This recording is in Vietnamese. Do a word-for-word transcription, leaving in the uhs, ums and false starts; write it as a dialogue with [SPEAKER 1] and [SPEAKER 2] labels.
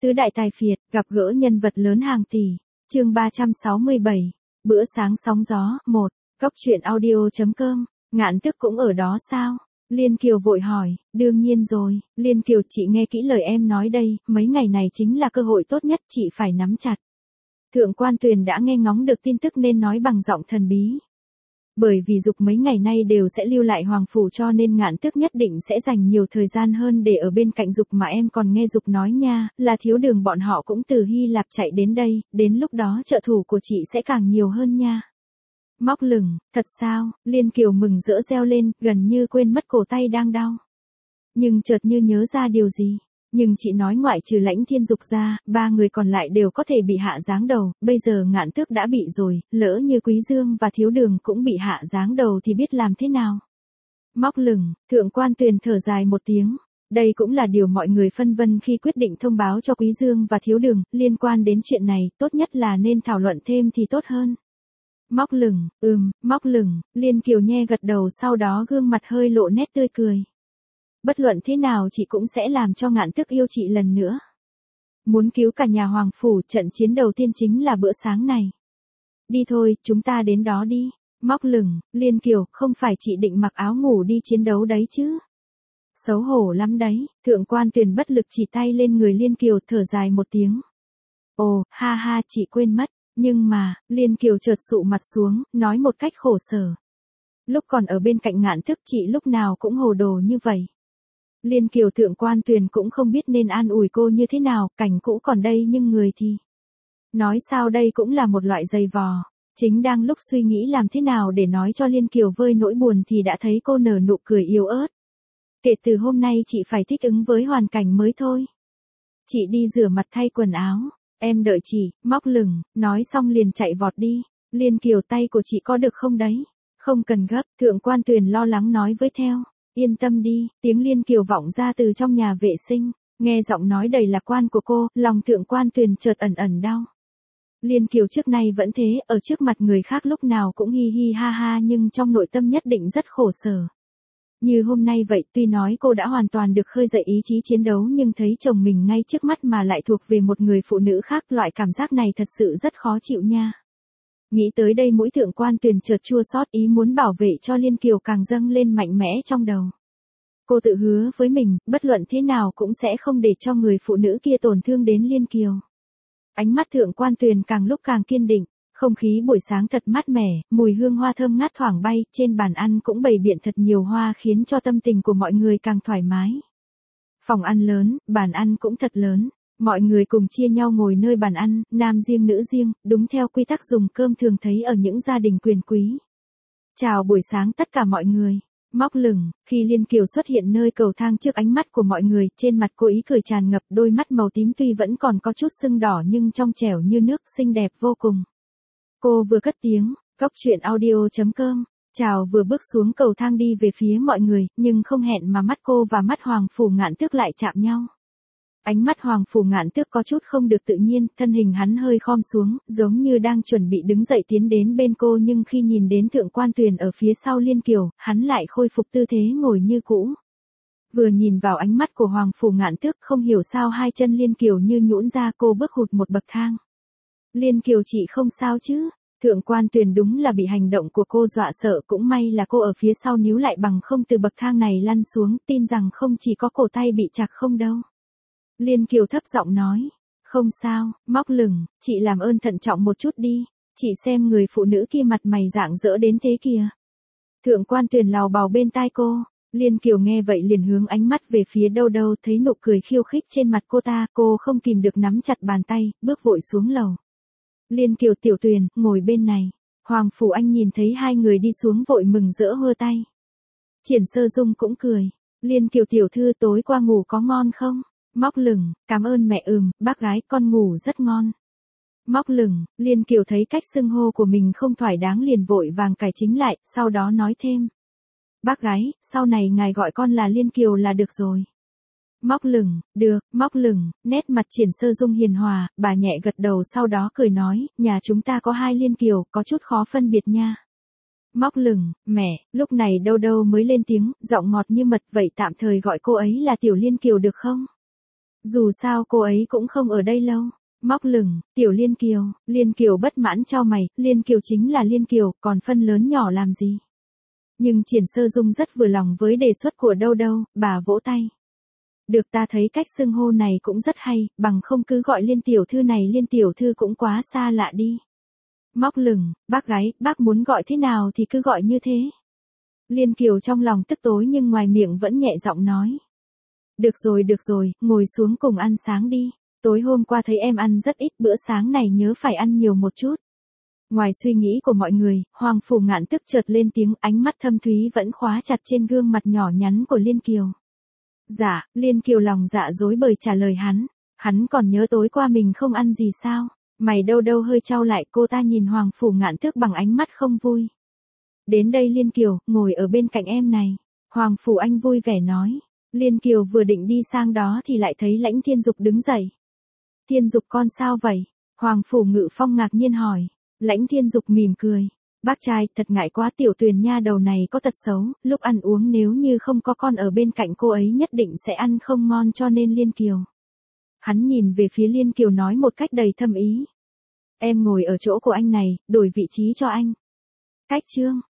[SPEAKER 1] Tứ đại tài phiệt, gặp gỡ nhân vật lớn hàng tỷ. Chương ba trăm sáu mươi bảy. Bữa sáng sóng gió, một. Cóc truyện audio chấm com. Ngạn Tước cũng ở đó sao? Liên Kiều vội hỏi. Đương nhiên rồi, Liên Kiều, chị nghe kỹ lời em nói đây, mấy ngày này chính là cơ hội tốt nhất, chị phải nắm chặt. Thượng quan Tuyền đã nghe ngóng được tin tức nên nói bằng giọng thần bí. Bởi vì Dục mấy ngày nay đều sẽ lưu lại Hoàng Phủ cho nên Ngạn Tước nhất định sẽ dành nhiều thời gian hơn để ở bên cạnh Dục, mà em còn nghe Dục nói nha, là Thiếu Đường bọn họ cũng từ Hy Lạp chạy đến đây, đến lúc đó trợ thủ của chị sẽ càng nhiều hơn nha. Móc lửng, thật sao? Liên Kiều mừng rỡ reo lên, gần như quên mất cổ tay đang đau. Nhưng chợt như nhớ ra điều gì. Nhưng chị nói ngoại trừ Lãnh Thiên Dục ra, ba người còn lại đều có thể bị hạ giáng đầu, bây giờ Ngạn Tước đã bị rồi, lỡ như Quý Dương và Thiếu Đường cũng bị hạ giáng đầu thì biết làm thế nào. Móc lửng, Thượng quan Tuyền thở dài một tiếng. Đây cũng là điều mọi người phân vân khi quyết định thông báo cho Quý Dương và Thiếu Đường, liên quan đến chuyện này, tốt nhất là nên thảo luận thêm thì tốt hơn. Móc lửng, ừm, móc lửng, Liên Kiều nhe gật đầu, sau đó gương mặt hơi lộ nét tươi cười. Bất luận thế nào chị cũng sẽ làm cho Ngạn Tước yêu chị lần nữa. Muốn cứu cả nhà Hoàng Phủ, trận chiến đầu tiên chính là bữa sáng này. Đi thôi, chúng ta đến đó đi. Móc lửng, Liên Kiều, không phải chị định mặc áo ngủ đi chiến đấu đấy chứ? Xấu hổ lắm đấy. Thượng quan Tuyền bất lực chỉ tay lên người Liên Kiều, thở dài một tiếng. Ồ, ha ha, chị quên mất. Nhưng mà, Liên Kiều chợt sụ mặt xuống, nói một cách khổ sở. Lúc còn ở bên cạnh Ngạn Tước chị lúc nào cũng hồ đồ như vậy. Liên Kiều, Thượng quan Tuyền cũng không biết nên an ủi cô như thế nào, cảnh cũ còn đây nhưng người thì. Nói sao đây cũng là một loại dày vò. Chính đang lúc suy nghĩ làm thế nào để nói cho Liên Kiều vơi nỗi buồn thì đã thấy cô nở nụ cười yếu ớt. Kể từ hôm nay chị phải thích ứng với hoàn cảnh mới thôi. Chị đi rửa mặt thay quần áo. Em đợi chị. Móc lửng, nói xong liền chạy vọt đi. Liên Kiều, tay của chị có được không đấy? Không cần gấp, Thượng quan Tuyền lo lắng nói với theo. Yên tâm đi, tiếng Liên Kiều vọng ra từ trong nhà vệ sinh. Nghe giọng nói đầy lạc quan của cô, lòng Thượng quan Tuyền chợt ẩn ẩn đau. Liên Kiều trước nay vẫn thế, ở trước mặt người khác lúc nào cũng hi hi ha ha nhưng trong nội tâm nhất định rất khổ sở. Như hôm nay vậy, tuy nói cô đã hoàn toàn được khơi dậy ý chí chiến đấu nhưng thấy chồng mình ngay trước mắt mà lại thuộc về một người phụ nữ khác, loại cảm giác này thật sự rất khó chịu nha. Nghĩ tới đây mũi Thượng quan Tuyền chợt chua xót, ý muốn bảo vệ cho Liên Kiều càng dâng lên mạnh mẽ trong đầu. Cô tự hứa với mình, bất luận thế nào cũng sẽ không để cho người phụ nữ kia tổn thương đến Liên Kiều. Ánh mắt Thượng quan Tuyền càng lúc càng kiên định. Không khí buổi sáng thật mát mẻ, mùi hương hoa thơm ngát thoảng bay, trên bàn ăn cũng bày biện thật nhiều hoa khiến cho tâm tình của mọi người càng thoải mái. Phòng ăn lớn, bàn ăn cũng thật lớn, mọi người cùng chia nhau ngồi nơi bàn ăn, nam riêng nữ riêng, đúng theo quy tắc dùng cơm thường thấy ở những gia đình quyền quý. Chào buổi sáng tất cả mọi người. Móc lửng, khi Liên Kiều xuất hiện nơi cầu thang trước ánh mắt của mọi người, trên mặt cô ý cười tràn ngập, đôi mắt màu tím tuy vẫn còn có chút sưng đỏ nhưng trong trẻo như nước, xinh đẹp vô cùng. Cô vừa cất tiếng, cóc truyện audio chấm com, chào vừa bước xuống cầu thang đi về phía mọi người, nhưng không hẹn mà mắt cô và mắt Hoàng Phủ Ngạn Tước lại chạm nhau. Ánh mắt Hoàng Phủ Ngạn Tước có chút không được tự nhiên, thân hình hắn hơi khom xuống, giống như đang chuẩn bị đứng dậy tiến đến bên cô, nhưng khi nhìn đến Thượng quan Tuyền ở phía sau Liên Kiều, hắn lại khôi phục tư thế ngồi như cũ. Vừa nhìn vào ánh mắt của Hoàng Phủ Ngạn Tước, không hiểu sao hai chân Liên Kiều như nhũn ra, cô bước hụt một bậc thang. Liên Kiều, chị không sao chứ? Thượng quan Tuyền đúng là bị hành động của cô dọa sợ, cũng may là cô ở phía sau níu lại bằng không từ bậc thang này lăn xuống, tin rằng không chỉ có cổ tay bị chặt không đâu. Liên Kiều thấp giọng nói, không sao. Móc lửng, chị làm ơn thận trọng một chút đi, chị xem người phụ nữ kia mặt mày rạng rỡ đến thế kìa. Thượng quan Tuyền lào bào bên tai cô. Liên Kiều nghe vậy liền hướng ánh mắt về phía đâu đâu, thấy nụ cười khiêu khích trên mặt cô ta, cô không kìm được nắm chặt bàn tay, bước vội xuống lầu. Liên Kiều, Tiểu Tuyền, ngồi bên này. Hoàng Phủ Anh nhìn thấy hai người đi xuống vội mừng rỡ hơ tay. Triển Sơ Dung cũng cười. Liên Kiều tiểu thư, tối qua ngủ có ngon không? Móc lửng, cảm ơn mẹ. Ừm, bác gái, con ngủ rất ngon. Móc lửng, Liên Kiều thấy cách xưng hô của mình không thoải đáng liền vội vàng cải chính lại, sau đó nói thêm. Bác gái, sau này ngài gọi con là Liên Kiều là được rồi. Móc lửng, được. Móc lửng, nét mặt Triển Sơ Dung hiền hòa, bà nhẹ gật đầu sau đó cười nói, nhà chúng ta có hai Liên Kiều, có chút khó phân biệt nha. Móc lửng, mẹ, lúc này đâu đâu mới lên tiếng, giọng ngọt như mật, vậy tạm thời gọi cô ấy là Tiểu Liên Kiều được không? Dù sao cô ấy cũng không ở đây lâu. Móc lửng, tiểu Liên Kiều, Liên Kiều bất mãn chau mày, Liên Kiều chính là Liên Kiều, còn phân lớn nhỏ làm gì. Nhưng Triển Sơ Dung rất vừa lòng với đề xuất của Đâu Đâu, bà vỗ tay. Được, ta thấy cách xưng hô này cũng rất hay, bằng không cứ gọi Liên tiểu thư này Liên tiểu thư cũng quá xa lạ đi. Móc lửng, bác gái, bác muốn gọi thế nào thì cứ gọi như thế. Liên Kiều trong lòng tức tối nhưng ngoài miệng vẫn nhẹ giọng nói. Được rồi được rồi, ngồi xuống cùng ăn sáng đi. Tối hôm qua thấy em ăn rất ít, bữa sáng này nhớ phải ăn nhiều một chút. Ngoài suy nghĩ của mọi người, Hoàng Phủ Ngạn tức chợt lên tiếng, ánh mắt thâm thúy vẫn khóa chặt trên gương mặt nhỏ nhắn của Liên Kiều. Dạ, Liên Kiều lòng dạ dối bời trả lời hắn. Hắn còn nhớ tối qua mình không ăn gì sao? Mày Đâu Đâu hơi chau lại, cô ta nhìn Hoàng Phủ Ngạn Tước bằng ánh mắt không vui. Đến đây Liên Kiều, ngồi ở bên cạnh em này. Hoàng Phủ Anh vui vẻ nói. Liên Kiều vừa định đi sang đó thì lại thấy Lãnh Thiên Dục đứng dậy. Thiên Dục con sao vậy? Hoàng Phủ Ngự Phong ngạc nhiên hỏi. Lãnh Thiên Dục mỉm cười. Bác trai, thật ngại quá, tiểu Tuyền nha đầu này có tật xấu, lúc ăn uống nếu như không có con ở bên cạnh cô ấy nhất định sẽ ăn không ngon, cho nên Liên Kiều. Hắn nhìn về phía Liên Kiều nói một cách đầy thâm ý. Em ngồi ở chỗ của anh này, đổi vị trí cho anh. Cách chương.